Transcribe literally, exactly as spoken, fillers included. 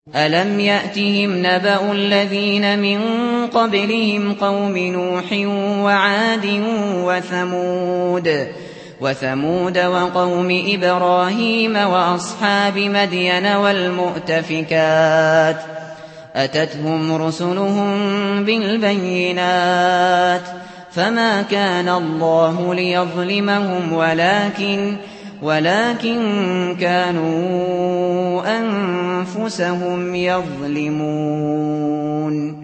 أَلَمْ يَأْتِهِمْ نَبَأُ الَّذِينَ مِن قَبْلِهِمْ قَوْمِ نُوحٍ وَعَادٍ وَثَمُودَ وَثَمُودَ وَقَوْمِ إِبْرَاهِيمَ وَأَصْحَابِ مَدْيَنَ وَالْمُؤْتَفِكَاتِ ۚ أَتَتْهُمْ رُسُلُهُم بِالْبَيِّنَاتِ فَمَا كَانَ اللَّهُ لِيَظْلِمَهُمْ وَلَٰكِن وَلَٰكِن كَانُوا أَنفُسَهُمْ يَظْلِمُونَ